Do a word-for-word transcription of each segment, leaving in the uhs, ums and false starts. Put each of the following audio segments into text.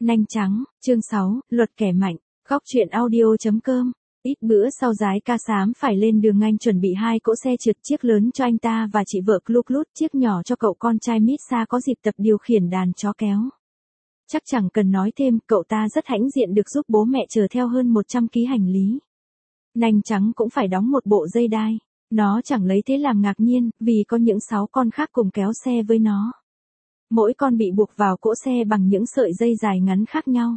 Nanh trắng, chương sáu, luật kẻ mạnh, góc truyện audio.com. Ít bữa sau Giái Ca Xám phải lên đường anh chuẩn bị hai cỗ xe trượt, chiếc lớn cho anh ta và chị vợ Cluk Lút, chiếc nhỏ cho cậu con trai Misa có dịp tập điều khiển đàn chó kéo. Chắc chẳng cần nói thêm, cậu ta rất hãnh diện được giúp bố mẹ chở theo hơn một trăm ki lô gam hành lý. Nanh trắng cũng phải đóng một bộ dây đai. Nó chẳng lấy thế làm ngạc nhiên, vì có những sáu con khác cùng kéo xe với nó. Mỗi con bị buộc vào cỗ xe bằng những sợi dây dài ngắn khác nhau.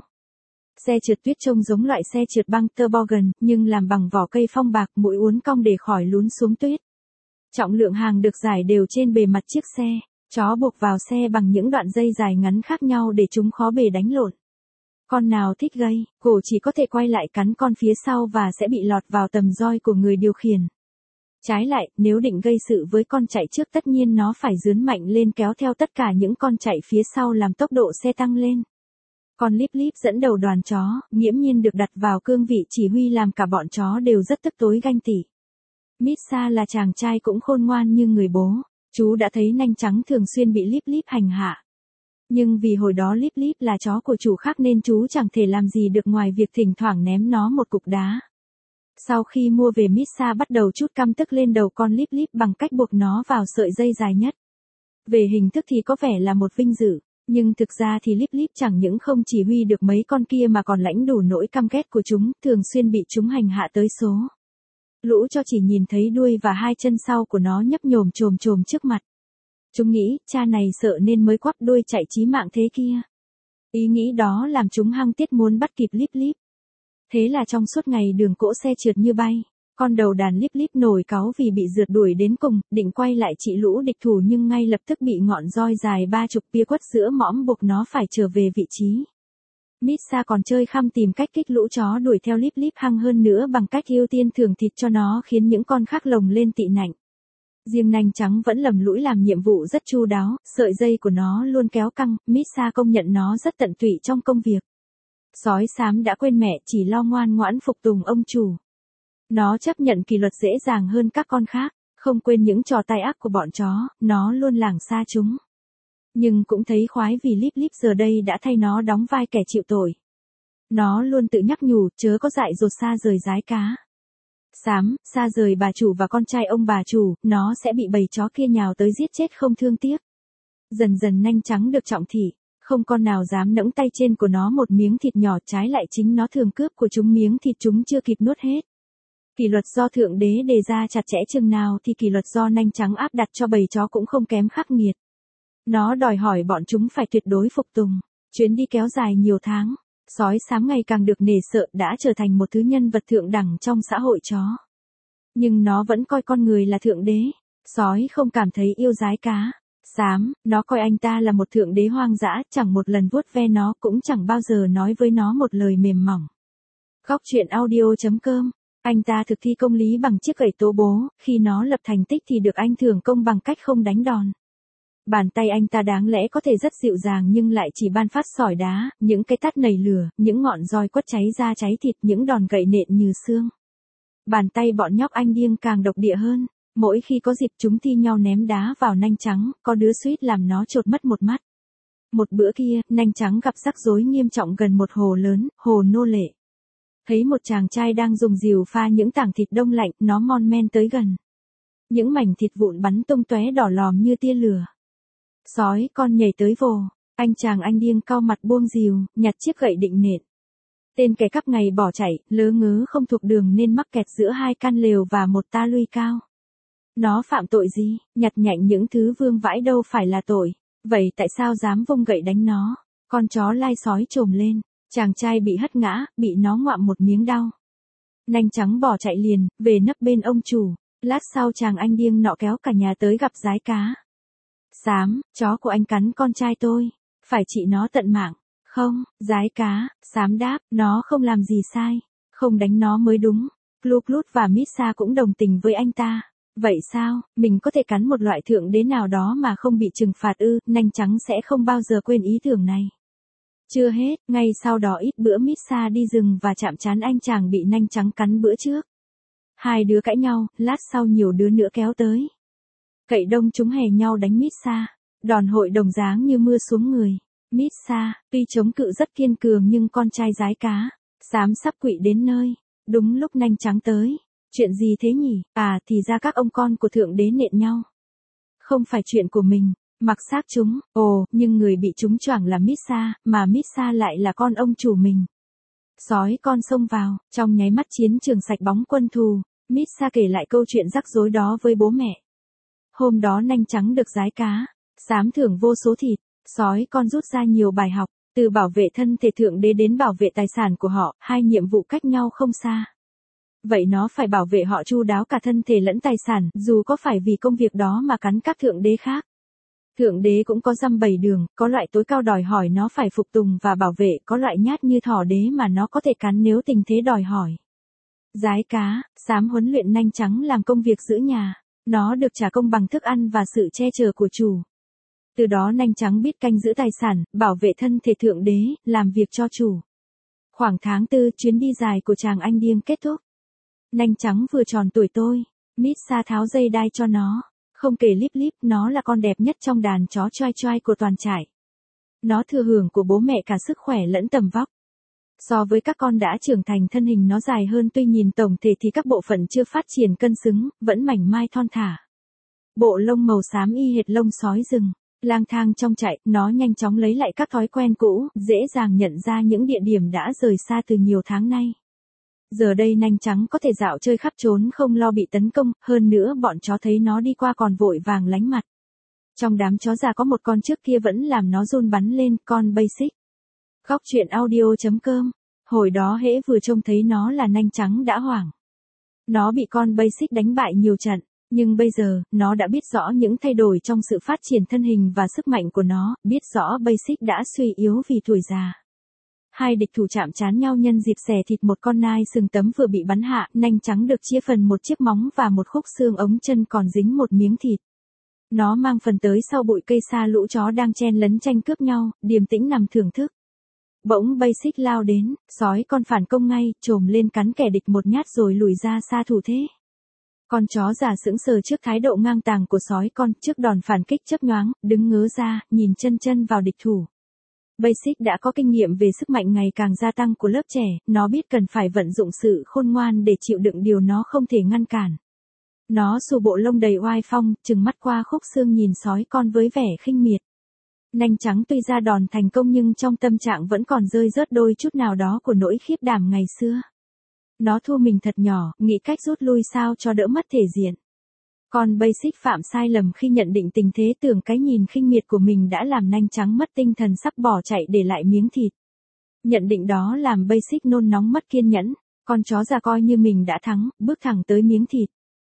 Xe trượt tuyết trông giống loại xe trượt băng toboggan, nhưng làm bằng vỏ cây phong bạc, mũi uốn cong để khỏi lún xuống tuyết. Trọng lượng hàng được giải đều trên bề mặt chiếc xe. Chó buộc vào xe bằng những đoạn dây dài ngắn khác nhau để chúng khó bề đánh lộn. Con nào thích gây, cổ chỉ có thể quay lại cắn con phía sau và sẽ bị lọt vào tầm roi của người điều khiển. Trái lại, nếu định gây sự với con chạy trước, tất nhiên nó phải dướn mạnh lên kéo theo tất cả những con chạy phía sau làm tốc độ xe tăng lên. Con Lip Lip dẫn đầu đoàn chó, nghiễm nhiên được đặt vào cương vị chỉ huy làm cả bọn chó đều rất tức tối ganh tị. Misa là chàng trai cũng khôn ngoan như người bố. Chú đã thấy Nanh trắng thường xuyên bị Lip Lip hành hạ. Nhưng vì hồi đó Lip Lip là chó của chủ khác nên chú chẳng thể làm gì được ngoài việc thỉnh thoảng ném nó một cục đá. Sau khi mua về, Misa bắt đầu trút căm tức lên đầu con Lip Lip bằng cách buộc nó vào sợi dây dài nhất. Về hình thức thì có vẻ là một vinh dự, nhưng thực ra thì Lip Lip chẳng những không chỉ huy được mấy con kia mà còn lãnh đủ nỗi căm ghét của chúng, thường xuyên bị chúng hành hạ tới số. Lũ cho chỉ nhìn thấy đuôi và hai chân sau của nó nhấp nhổm chồm chồm trước mặt. Chúng nghĩ, cha này sợ nên mới quắp đuôi chạy chí mạng thế kia. Ý nghĩ đó làm chúng hăng tiết muốn bắt kịp Lip Lip. Thế là trong suốt ngày đường cỗ xe trượt như bay, con đầu đàn Lip Lip nổi cáu vì bị rượt đuổi đến cùng, định quay lại trị lũ địch thủ nhưng ngay lập tức bị ngọn roi dài ba chục pia quất giữa mõm buộc nó phải trở về vị trí. Misa còn chơi khăm tìm cách kích lũ chó đuổi theo Lip Lip hăng hơn nữa bằng cách ưu tiên thưởng thịt cho nó, khiến những con khác lồng lên tị nạnh. Riêng Nanh trắng vẫn lầm lũi làm nhiệm vụ rất chu đáo, sợi dây của nó luôn kéo căng, Misa công nhận nó rất tận tụy trong công việc. Sói xám đã quên mẹ, chỉ lo ngoan ngoãn phục tùng ông chủ. Nó chấp nhận kỷ luật dễ dàng hơn các con khác, không quên những trò tai ác của bọn chó, nó luôn lảng xa chúng. Nhưng cũng thấy khoái vì Lip Lip giờ đây đã thay nó đóng vai kẻ chịu tội. Nó luôn tự nhắc nhủ, chớ có dại dột xa rời Giái Cá Xám, xa rời bà chủ và con trai ông bà chủ, nó sẽ bị bầy chó kia nhào tới giết chết không thương tiếc. Dần dần Nanh trắng được trọng thị, không con nào dám nẫng tay trên của nó một miếng thịt nhỏ, trái lại chính nó thường cướp của chúng miếng thịt chúng chưa kịp nuốt hết. Kỷ luật do Thượng Đế đề ra chặt chẽ chừng nào thì kỷ luật do Nanh trắng áp đặt cho bầy chó cũng không kém khắc nghiệt. Nó đòi hỏi bọn chúng phải tuyệt đối phục tùng. Chuyến đi kéo dài nhiều tháng, sói xám ngày càng được nể sợ, đã trở thành một thứ nhân vật thượng đẳng trong xã hội chó. Nhưng nó vẫn coi con người là thượng đế. Sói không cảm thấy yêu Giái Cá Xám, nó coi anh ta là một thượng đế hoang dã, chẳng một lần vuốt ve nó, cũng chẳng bao giờ nói với nó một lời mềm mỏng. Góc truyện audio.com. Anh ta thực thi công lý bằng chiếc gậy tố bố, khi nó lập thành tích thì được anh thưởng công bằng cách không đánh đòn. Bàn tay anh ta đáng lẽ có thể rất dịu dàng nhưng lại chỉ ban phát sỏi đá, những cái tát nảy lửa, những ngọn roi quất cháy da cháy thịt, những đòn gậy nện như xương. Bàn tay bọn nhóc anh điên càng độc địa hơn. Mỗi khi có dịp chúng thi nhau ném đá vào Nanh trắng, có đứa suýt làm nó chột mất một mắt. Một bữa kia, Nanh trắng gặp rắc rối nghiêm trọng gần một hồ lớn, hồ nô lệ. Thấy một chàng trai đang dùng rìu pha những tảng thịt đông lạnh, nó mon men tới gần. Những mảnh thịt vụn bắn tung tóe đỏ lòm như tia lửa. Sói con nhảy tới vồ, anh chàng anh điên cau mặt buông rìu, nhặt chiếc gậy định nện. Tên kẻ cắp ngày bỏ chạy, lớ ngớ không thuộc đường nên mắc kẹt giữa hai căn lều và một ta luy cao. Nó phạm tội gì, nhặt nhạnh những thứ vương vãi đâu phải là tội, vậy tại sao dám vung gậy đánh nó? Con chó lai sói trồm lên, chàng trai bị hất ngã, bị nó ngoạm một miếng đau. Nanh trắng bỏ chạy liền, về nấp bên ông chủ. Lát sau chàng anh điên nọ kéo cả nhà tới gặp Giái Cá Xám, chó của anh cắn con trai tôi, phải trị nó tận mạng. Không, Giái Cá Xám đáp, nó không làm gì sai, không đánh nó mới đúng. Cluk Lút và Misa cũng đồng tình với anh ta. Vậy sao, mình có thể cắn một loại thượng đế nào đó mà không bị trừng phạt ư? Nanh trắng sẽ không bao giờ quên ý tưởng này. Chưa hết, ngay sau đó ít bữa Misa đi rừng và chạm trán anh chàng bị Nanh trắng cắn bữa trước. Hai đứa cãi nhau, lát sau nhiều đứa nữa kéo tới. Cậy đông chúng hè nhau đánh Misa, đòn hội đồng dáng như mưa xuống người. Misa, tuy chống cự rất kiên cường nhưng con trai giái cá, xám sắp quỵ đến nơi. Đúng lúc nanh trắng tới. Chuyện gì thế nhỉ? À thì ra các ông con của thượng đế nện nhau. Không phải chuyện của mình, mặc xác chúng, ồ, nhưng người bị chúng choảng là Misa, mà Misa lại là con ông chủ mình. Sói con xông vào, trong nháy mắt chiến trường sạch bóng quân thù, Misa kể lại câu chuyện rắc rối đó với bố mẹ. Hôm đó nanh trắng được giái cá, xám thưởng vô số thịt, sói con rút ra nhiều bài học, từ bảo vệ thân thể thượng đế đến bảo vệ tài sản của họ, hai nhiệm vụ cách nhau không xa. Vậy nó phải bảo vệ họ chu đáo cả thân thể lẫn tài sản, dù có phải vì công việc đó mà cắn các thượng đế khác. Thượng đế cũng có dăm bảy đường, có loại tối cao đòi hỏi nó phải phục tùng và bảo vệ, có loại nhát như thỏ đế mà nó có thể cắn nếu tình thế đòi hỏi. Giái cá, xám huấn luyện nanh trắng làm công việc giữ nhà, nó được trả công bằng thức ăn và sự che chở của chủ. Từ đó nanh trắng biết canh giữ tài sản, bảo vệ thân thể thượng đế, làm việc cho chủ. Khoảng tháng tư, chuyến đi dài của chàng anh điên kết thúc. Nanh trắng vừa tròn tuổi tôi, Misa tháo dây đai cho nó, không kể líp líp, nó là con đẹp nhất trong đàn chó choai choai của toàn trại. Nó thừa hưởng của bố mẹ cả sức khỏe lẫn tầm vóc. So với các con đã trưởng thành thân hình nó dài hơn, tuy nhìn tổng thể thì các bộ phận chưa phát triển cân xứng, vẫn mảnh mai thon thả. Bộ lông màu xám y hệt lông sói rừng, lang thang trong trại, nó nhanh chóng lấy lại các thói quen cũ, dễ dàng nhận ra những địa điểm đã rời xa từ nhiều tháng nay. Giờ đây nanh trắng có thể dạo chơi khắp trốn không lo bị tấn công, hơn nữa bọn chó thấy nó đi qua còn vội vàng lánh mặt. Trong đám chó già có một con trước kia vẫn làm nó run bắn lên, con Basic. Góc truyện audio chấm com. Hồi đó hễ vừa trông thấy nó là nanh trắng đã hoảng. Nó bị con Basic đánh bại nhiều trận, nhưng bây giờ, nó đã biết rõ những thay đổi trong sự phát triển thân hình và sức mạnh của nó, biết rõ Basic đã suy yếu vì tuổi già. Hai địch thủ chạm trán nhau nhân dịp xẻ thịt một con nai sừng tấm vừa bị bắn hạ, nanh trắng được chia phần một chiếc móng và một khúc xương ống chân còn dính một miếng thịt. Nó mang phần tới sau bụi cây xa lũ chó đang chen lấn tranh cướp nhau, điềm tĩnh nằm thưởng thức. Bỗng Basic lao đến, sói con phản công ngay, trồm lên cắn kẻ địch một nhát rồi lùi ra xa thủ thế. Con chó già sững sờ trước thái độ ngang tàng của sói con, trước đòn phản kích chớp nhoáng, đứng ngớ ra, nhìn chân chân vào địch thủ. Basic đã có kinh nghiệm về sức mạnh ngày càng gia tăng của lớp trẻ, nó biết cần phải vận dụng sự khôn ngoan để chịu đựng điều nó không thể ngăn cản. Nó xù bộ lông đầy oai phong, trừng mắt qua khúc xương nhìn sói con với vẻ khinh miệt. Nanh trắng tuy ra đòn thành công nhưng trong tâm trạng vẫn còn rơi rớt đôi chút nào đó của nỗi khiếp đảm ngày xưa. Nó thu mình thật nhỏ, nghĩ cách rút lui sao cho đỡ mất thể diện. Còn Basic phạm sai lầm khi nhận định tình thế, tưởng cái nhìn khinh miệt của mình đã làm nanh trắng mất tinh thần sắp bỏ chạy để lại miếng thịt. Nhận định đó làm Basic nôn nóng mất kiên nhẫn, con chó già coi như mình đã thắng, bước thẳng tới miếng thịt.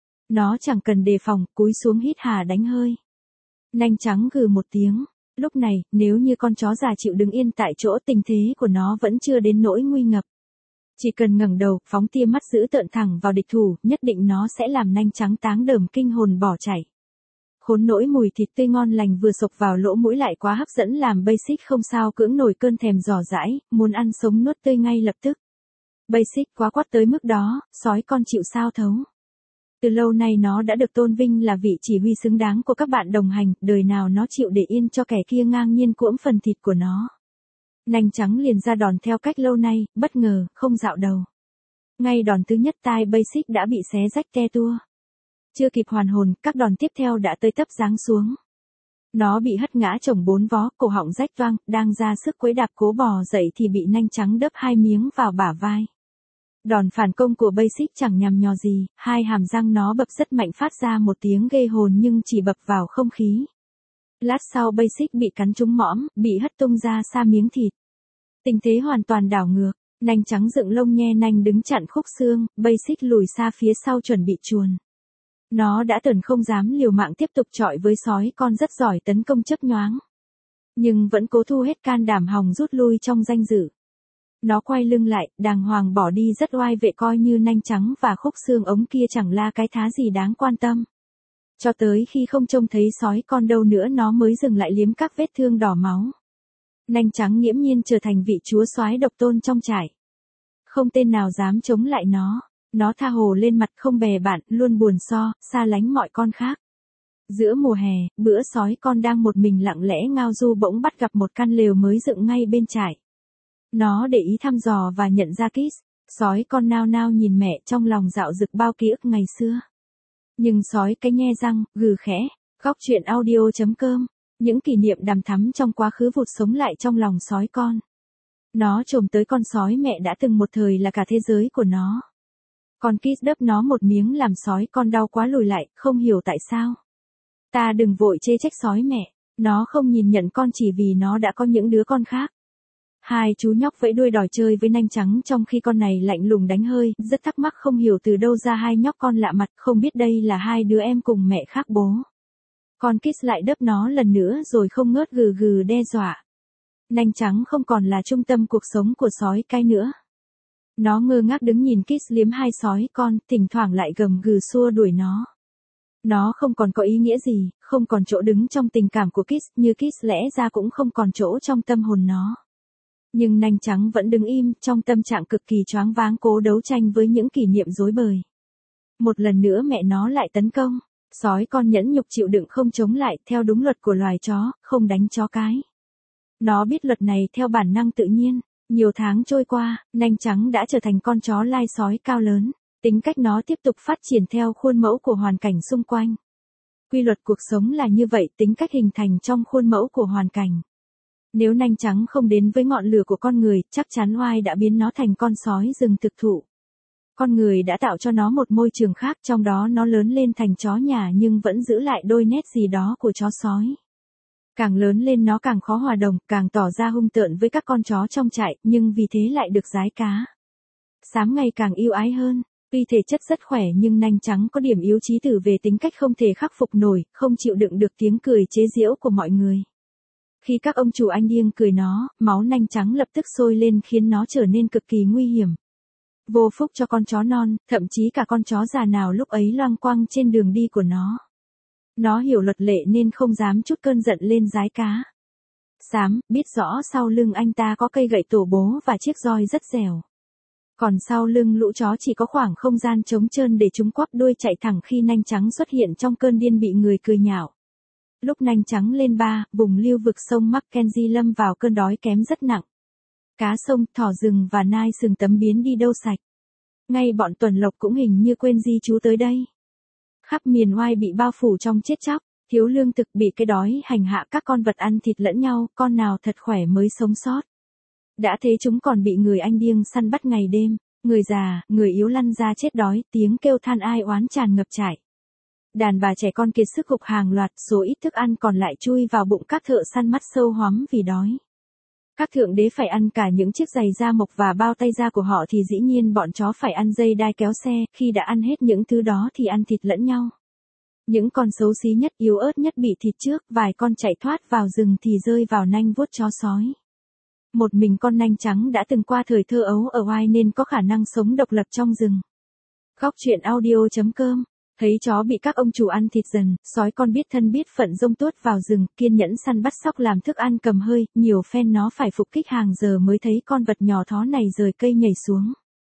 Nó chẳng cần đề phòng, cúi xuống hít hà đánh hơi. Nanh trắng gừ một tiếng. Lúc này, nếu như con chó già chịu đứng yên tại chỗ, tình thế của nó vẫn chưa đến nỗi nguy ngập. Chỉ cần ngẩng đầu, phóng tia mắt dữ tợn thẳng vào địch thủ, nhất định nó sẽ làm nanh trắng táng đờm kinh hồn bỏ chạy. Khốn nỗi mùi thịt tươi ngon lành vừa sộc vào lỗ mũi lại quá hấp dẫn làm Basic không sao cưỡng nổi cơn thèm dò dãi, muốn ăn sống nuốt tươi ngay lập tức. Basic quá quát tới mức đó, sói con chịu sao thấu. Từ lâu nay nó đã được tôn vinh là vị chỉ huy xứng đáng của các bạn đồng hành, đời nào nó chịu để yên cho kẻ kia ngang nhiên cuỗm phần thịt của nó. Nanh trắng liền ra đòn theo cách lâu nay, bất ngờ, không dạo đầu. Ngay đòn thứ nhất tai Basic đã bị xé rách te tua. Chưa kịp hoàn hồn, các đòn tiếp theo đã tới tấp giáng xuống. Nó bị hất ngã chồng bốn vó, cổ họng rách toang, đang ra sức quấy đạp cố bò dậy thì bị nanh trắng đớp hai miếng vào bả vai. Đòn phản công của Basic chẳng nhằm nhò gì, hai hàm răng nó bập rất mạnh phát ra một tiếng ghê hồn nhưng chỉ bập vào không khí. Lát sau Basic bị cắn trúng mõm, bị hất tung ra xa miếng thịt. Tình thế hoàn toàn đảo ngược, nanh trắng dựng lông nhe nanh đứng chặn khúc xương, Basic lùi xa phía sau chuẩn bị chuồn. Nó đã tởn không dám liều mạng tiếp tục chọi với sói con rất giỏi tấn công chớp nhoáng. Nhưng vẫn cố thu hết can đảm hòng rút lui trong danh dự. Nó quay lưng lại, đàng hoàng bỏ đi rất oai vệ coi như nanh trắng và khúc xương ống kia chẳng là cái thá gì đáng quan tâm. Cho tới khi không trông thấy sói con đâu nữa nó mới dừng lại liếm các vết thương đỏ máu. Nanh trắng nghiễm nhiên trở thành vị chúa soái độc tôn trong trại. Không tên nào dám chống lại nó. Nó tha hồ lên mặt không bè bạn, luôn buồn so, xa lánh mọi con khác. Giữa mùa hè, bữa sói con đang một mình lặng lẽ ngao du bỗng bắt gặp một căn lều mới dựng ngay bên trại. Nó để ý thăm dò và nhận ra Kiss. Sói con nao nao nhìn mẹ, trong lòng dạo dực bao ký ức ngày xưa. Nhưng sói cái nhe răng, gừ khẽ. Góc truyện audio chấm com. Những kỷ niệm đằm thắm trong quá khứ vụt sống lại trong lòng sói con. Nó chồm tới con sói mẹ đã từng một thời là cả thế giới của nó. Con Kiss đớp nó một miếng làm sói con đau quá lùi lại, không hiểu tại sao. Ta đừng vội chê trách sói mẹ, nó không nhìn nhận con chỉ vì nó đã có những đứa con khác. Hai chú nhóc vẫy đuôi đòi chơi với nanh trắng trong khi con này lạnh lùng đánh hơi, rất thắc mắc không hiểu từ đâu ra hai nhóc con lạ mặt, không biết đây là hai đứa em cùng mẹ khác bố. Con Kiss lại đớp nó lần nữa rồi không ngớt gừ gừ đe dọa. Nanh trắng không còn là trung tâm cuộc sống của sói cái nữa. Nó ngơ ngác đứng nhìn Kiss liếm hai sói con, thỉnh thoảng lại gầm gừ xua đuổi nó. Nó không còn có ý nghĩa gì, không còn chỗ đứng trong tình cảm của Kiss, như Kiss lẽ ra cũng không còn chỗ trong tâm hồn nó. Nhưng nanh trắng vẫn đứng im, trong tâm trạng cực kỳ choáng váng cố đấu tranh với những kỷ niệm rối bời. Một lần nữa mẹ nó lại tấn công, sói con nhẫn nhục chịu đựng không chống lại, theo đúng luật của loài chó, không đánh chó cái. Nó biết luật này theo bản năng tự nhiên. Nhiều tháng trôi qua, nanh trắng đã trở thành con chó lai sói cao lớn. Tính cách nó tiếp tục phát triển theo khuôn mẫu của hoàn cảnh xung quanh. Quy luật cuộc sống là như vậy, tính cách hình thành trong khuôn mẫu của hoàn cảnh. Nếu nanh trắng không đến với ngọn lửa của con người, chắc chắn oai đã biến nó thành con sói rừng thực thụ. Con người đã tạo cho nó một môi trường khác, trong đó nó lớn lên thành chó nhà nhưng vẫn giữ lại đôi nét gì đó của chó sói. Càng lớn lên nó càng khó hòa đồng, càng tỏ ra hung tợn với các con chó trong trại, nhưng vì thế lại được giái cá. Xám ngày càng yêu ái hơn. Tuy thể chất rất khỏe nhưng nanh trắng có điểm yếu chí tử về tính cách không thể khắc phục nổi, không chịu đựng được tiếng cười chế giễu của mọi người. Khi các ông chủ anh điên cười nó, máu nanh trắng lập tức sôi lên khiến nó trở nên cực kỳ nguy hiểm. Vô phúc cho con chó non, thậm chí cả con chó già nào lúc ấy loang quang trên đường đi của nó. Nó hiểu luật lệ nên không dám chút cơn giận lên giái cá. Xám, biết rõ sau lưng anh ta có cây gậy tổ bố và chiếc roi rất dẻo. Còn sau lưng lũ chó chỉ có khoảng không gian trống trơn để chúng quắp đuôi chạy thẳng khi nanh trắng xuất hiện trong cơn điên bị người cười nhạo. Lúc nanh trắng lên ba, vùng lưu vực sông Mackenzie lâm vào cơn đói kém rất nặng. Cá sông, thỏ rừng và nai sừng tấm biến đi đâu sạch. Ngay bọn tuần lộc cũng hình như quên di trú tới đây. Khắp miền oai bị bao phủ trong chết chóc, thiếu lương thực bị cái đói hành hạ các con vật ăn thịt lẫn nhau, con nào thật khỏe mới sống sót. Đã thế chúng còn bị người anh điên săn bắt ngày đêm, người già, người yếu lăn ra chết đói, tiếng kêu than ai oán tràn ngập trại. Đàn bà trẻ con kiệt sức gục hàng loạt, số ít thức ăn còn lại chui vào bụng các thợ săn mắt sâu hoắm vì đói. Các thượng đế phải ăn cả những chiếc giày da mộc và bao tay da của họ thì dĩ nhiên bọn chó phải ăn dây đai kéo xe, khi đã ăn hết những thứ đó thì ăn thịt lẫn nhau. Những con xấu xí nhất, yếu ớt nhất bị thịt trước, vài con chạy thoát vào rừng thì rơi vào nanh vuốt chó sói. Một mình con nanh trắng đã từng qua thời thơ ấu ở oai nên có khả năng sống độc lập trong rừng. Góc truyện audio chấm com. Thấy chó bị các ông chủ ăn thịt dần, sói con biết thân biết phận rông tuốt vào rừng, kiên nhẫn săn bắt sóc làm thức ăn cầm hơi, nhiều phen nó phải phục kích hàng giờ mới thấy con vật nhỏ thó này rời cây nhảy xuống.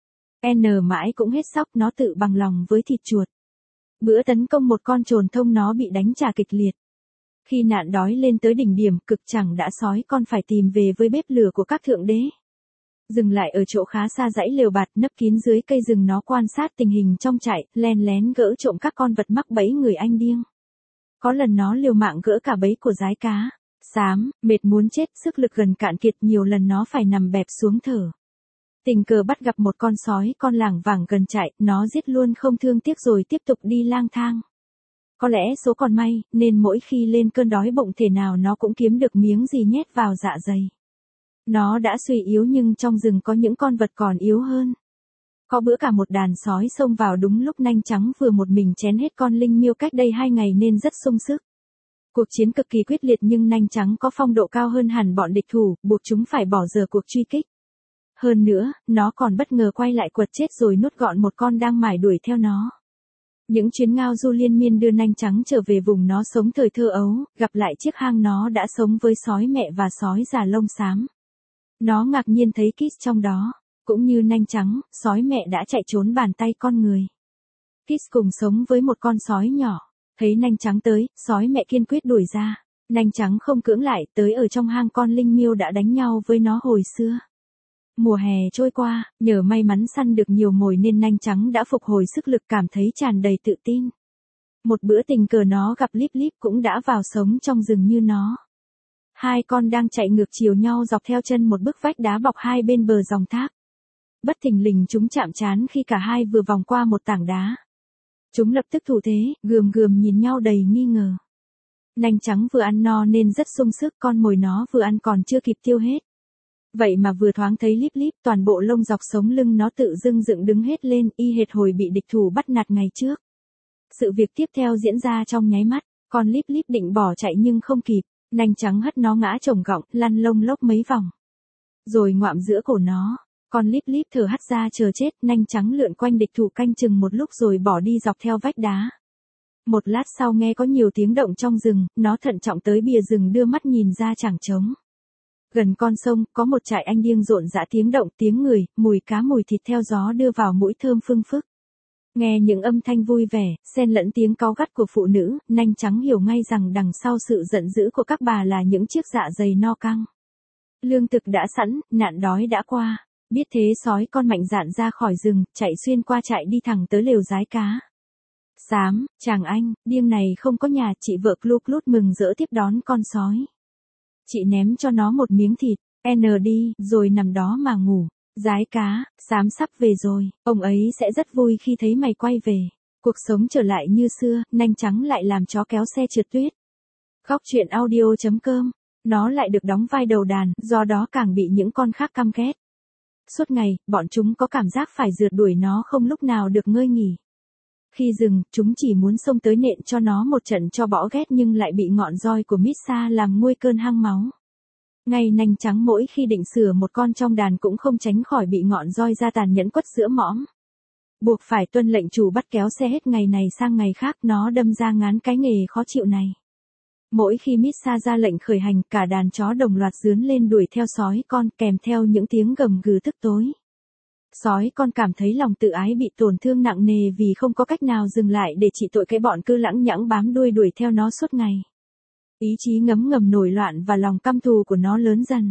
N mãi cũng hết sóc, nó tự bằng lòng với thịt chuột. Bữa tấn công một con trồn thông nó bị đánh trả kịch liệt. Khi nạn đói lên tới đỉnh điểm, cực chẳng đã sói con phải tìm về với bếp lửa của các thượng đế. Dừng lại ở chỗ khá xa dãy lều bạt, nấp kín dưới cây rừng nó quan sát tình hình trong trại, len lén gỡ trộm các con vật mắc bẫy người anh điên. Có lần nó liều mạng gỡ cả bẫy của giái cá. Xám, mệt muốn chết, sức lực gần cạn kiệt, nhiều lần nó phải nằm bẹp xuống thở. Tình cờ bắt gặp một con sói con lảng vảng gần trại, nó giết luôn không thương tiếc rồi tiếp tục đi lang thang. Có lẽ số còn may, nên mỗi khi lên cơn đói bụng thể nào nó cũng kiếm được miếng gì nhét vào dạ dày. Nó đã suy yếu nhưng trong rừng có những con vật còn yếu hơn. Có bữa cả một đàn sói xông vào đúng lúc nanh trắng vừa một mình chén hết con linh miêu cách đây hai ngày nên rất sung sức. Cuộc chiến cực kỳ quyết liệt nhưng nanh trắng có phong độ cao hơn hẳn bọn địch thủ, buộc chúng phải bỏ dở cuộc truy kích. Hơn nữa, nó còn bất ngờ quay lại quật chết rồi nuốt gọn một con đang mải đuổi theo nó. Những chuyến ngao du liên miên đưa nanh trắng trở về vùng nó sống thời thơ ấu, gặp lại chiếc hang nó đã sống với sói mẹ và sói già lông xám. Nó ngạc nhiên thấy Kiss trong đó, cũng như nanh trắng, sói mẹ đã chạy trốn bàn tay con người. Kiss cùng sống với một con sói nhỏ. Thấy nanh trắng tới, sói mẹ kiên quyết đuổi ra. Nanh trắng không cưỡng lại, tới ở trong hang con linh miêu đã đánh nhau với nó hồi xưa. Mùa hè trôi qua, nhờ may mắn săn được nhiều mồi nên nanh trắng đã phục hồi sức lực, cảm thấy tràn đầy tự tin. Một bữa tình cờ nó gặp Líp Líp cũng đã vào sống trong rừng như nó. Hai con đang chạy ngược chiều nhau dọc theo chân một bức vách đá bọc hai bên bờ dòng thác. Bất thình lình chúng chạm trán khi cả hai vừa vòng qua một tảng đá. Chúng lập tức thủ thế, gườm gườm nhìn nhau đầy nghi ngờ. Nanh trắng vừa ăn no nên rất sung sức, con mồi nó vừa ăn còn chưa kịp tiêu hết. Vậy mà vừa thoáng thấy Líp Líp, toàn bộ lông dọc sống lưng nó tự dưng dựng đứng hết lên, y hệt hồi bị địch thủ bắt nạt ngày trước. Sự việc tiếp theo diễn ra trong nháy mắt, con Líp Líp định bỏ chạy nhưng không kịp, nanh trắng hất nó ngã chồng gọng, lăn lông lốc mấy vòng. Rồi ngoạm giữa cổ nó, con Líp Líp thở hắt ra chờ chết, nanh trắng lượn quanh địch thủ canh chừng một lúc rồi bỏ đi dọc theo vách đá. Một lát sau nghe có nhiều tiếng động trong rừng, nó thận trọng tới bìa rừng đưa mắt nhìn ra chẳng trống. Gần con sông, có một trại anh điêng rộn rã tiếng động, tiếng người, mùi cá mùi thịt theo gió đưa vào mũi thơm phưng phức. Nghe những âm thanh vui vẻ, xen lẫn tiếng cáu gắt của phụ nữ, nanh trắng hiểu ngay rằng đằng sau sự giận dữ của các bà là những chiếc dạ dày no căng. Lương thực đã sẵn, nạn đói đã qua. Biết thế sói con mạnh dạn ra khỏi rừng, chạy xuyên qua trại đi thẳng tới lều rái cá. Xám, chàng anh, điêng này không có nhà, chị vợ Clu Clut mừng rỡ tiếp đón con sói. Chị ném cho nó một miếng thịt, en đi, rồi nằm đó mà ngủ. Rái cá, xám sắp về rồi, ông ấy sẽ rất vui khi thấy mày quay về. Cuộc sống trở lại như xưa, nanh trắng lại làm chó kéo xe trượt tuyết. Khóc chuyện audio chấm com, nó lại được đóng vai đầu đàn, do đó càng bị những con khác căm ghét. Suốt ngày, bọn chúng có cảm giác phải rượt đuổi nó không lúc nào được ngơi nghỉ. Khi dừng, chúng chỉ muốn xông tới nện cho nó một trận cho bỏ ghét nhưng lại bị ngọn roi của Misa làm nguôi cơn hăng máu. Ngay nanh trắng mỗi khi định sửa một con trong đàn cũng không tránh khỏi bị ngọn roi ra tàn nhẫn quất giữa mõm. Buộc phải tuân lệnh chủ bắt kéo xe hết ngày này sang ngày khác, nó đâm ra ngán cái nghề khó chịu này. Mỗi khi Misa ra lệnh khởi hành, cả đàn chó đồng loạt rướn lên đuổi theo sói con, kèm theo những tiếng gầm gừ tức tối. Sói con cảm thấy lòng tự ái bị tổn thương nặng nề vì không có cách nào dừng lại để trị tội cái bọn cứ lẳng nhẳng bám đuôi đuổi theo nó suốt ngày. Ý chí ngấm ngầm nổi loạn và lòng căm thù của nó lớn dần.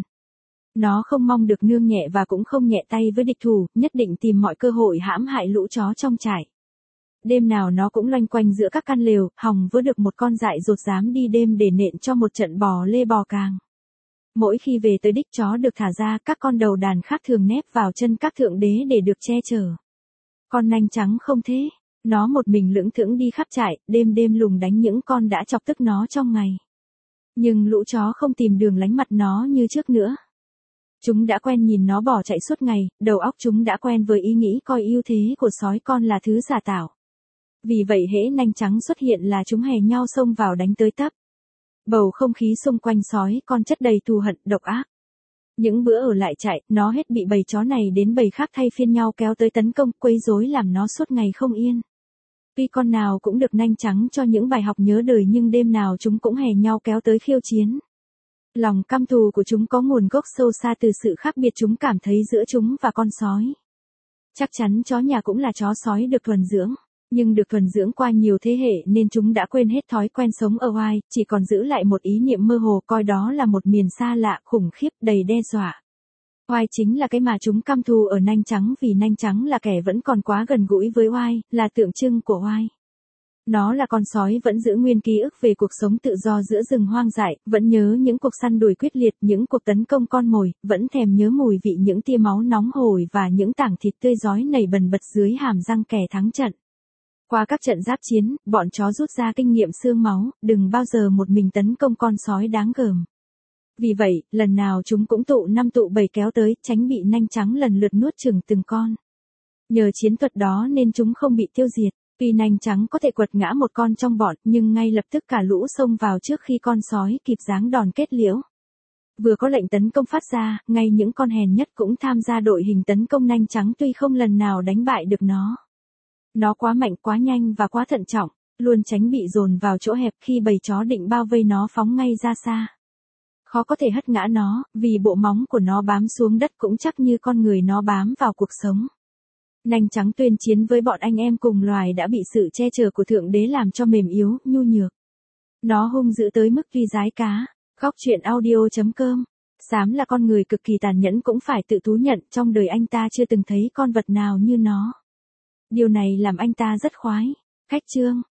Nó không mong được nương nhẹ và cũng không nhẹ tay với địch thủ, nhất định tìm mọi cơ hội hãm hại lũ chó trong trại. Đêm nào nó cũng loanh quanh giữa các căn lều, hòng vớ được một con dại dột dám đi đêm để nện cho một trận bò lê bò càng. Mỗi khi về tới đích chó được thả ra, các con đầu đàn khác thường nép vào chân các thượng đế để được che chở. Con nanh trắng không thế, nó một mình lững thững đi khắp trại, đêm đêm lùng đánh những con đã chọc tức nó trong ngày. Nhưng lũ chó không tìm đường lánh mặt nó như trước nữa. Chúng đã quen nhìn nó bỏ chạy suốt ngày, đầu óc chúng đã quen với ý nghĩ coi ưu thế của sói con là thứ giả tạo. Vì vậy hễ nanh trắng xuất hiện là chúng hè nhau xông vào đánh tới tấp. Bầu không khí xung quanh sói con chất đầy thù hận, độc ác. Những bữa ở lại trại, nó hết bị bầy chó này đến bầy khác thay phiên nhau kéo tới tấn công, quấy rối làm nó suốt ngày không yên. Tuy con nào cũng được nanh trắng cho những bài học nhớ đời nhưng đêm nào chúng cũng hè nhau kéo tới khiêu chiến. Lòng căm thù của chúng có nguồn gốc sâu xa từ sự khác biệt chúng cảm thấy giữa chúng và con sói. Chắc chắn chó nhà cũng là chó sói được thuần dưỡng. Nhưng được thuần dưỡng qua nhiều thế hệ nên chúng đã quên hết thói quen sống ở oai, chỉ còn giữ lại một ý niệm mơ hồ coi đó là một miền xa lạ, khủng khiếp, đầy đe dọa. Oai chính là cái mà chúng căm thù ở nanh trắng vì nanh trắng là kẻ vẫn còn quá gần gũi với oai, là tượng trưng của oai. Nó là con sói vẫn giữ nguyên ký ức về cuộc sống tự do giữa rừng hoang dại, vẫn nhớ những cuộc săn đuổi quyết liệt, những cuộc tấn công con mồi, vẫn thèm nhớ mùi vị những tia máu nóng hổi và những tảng thịt tươi rói nảy bần bật dưới hàm răng kẻ thắng trận. Qua các trận giáp chiến, bọn chó rút ra kinh nghiệm xương máu, đừng bao giờ một mình tấn công con sói đáng gờm. Vì vậy, lần nào chúng cũng tụ năm tụ bảy kéo tới, tránh bị nanh trắng lần lượt nuốt chửng từng con. Nhờ chiến thuật đó nên chúng không bị tiêu diệt. Tuy nanh trắng có thể quật ngã một con trong bọn, nhưng ngay lập tức cả lũ xông vào trước khi con sói kịp giáng đòn kết liễu. Vừa có lệnh tấn công phát ra, ngay những con hèn nhất cũng tham gia đội hình tấn công nanh trắng tuy không lần nào đánh bại được nó. Nó quá mạnh, quá nhanh và quá thận trọng, luôn tránh bị dồn vào chỗ hẹp khi bầy chó định bao vây nó phóng ngay ra xa. Khó có thể hất ngã nó, vì bộ móng của nó bám xuống đất cũng chắc như con người nó bám vào cuộc sống. Nanh trắng tuyên chiến với bọn anh em cùng loài đã bị sự che chở của Thượng Đế làm cho mềm yếu, nhu nhược. Nó hung dữ tới mức tuy giái cá. Khóc chuyện audio.com. Xám là con người cực kỳ tàn nhẫn cũng phải tự thú nhận trong đời anh ta chưa từng thấy con vật nào như nó. Điều này làm anh ta rất khoái. Khách chương.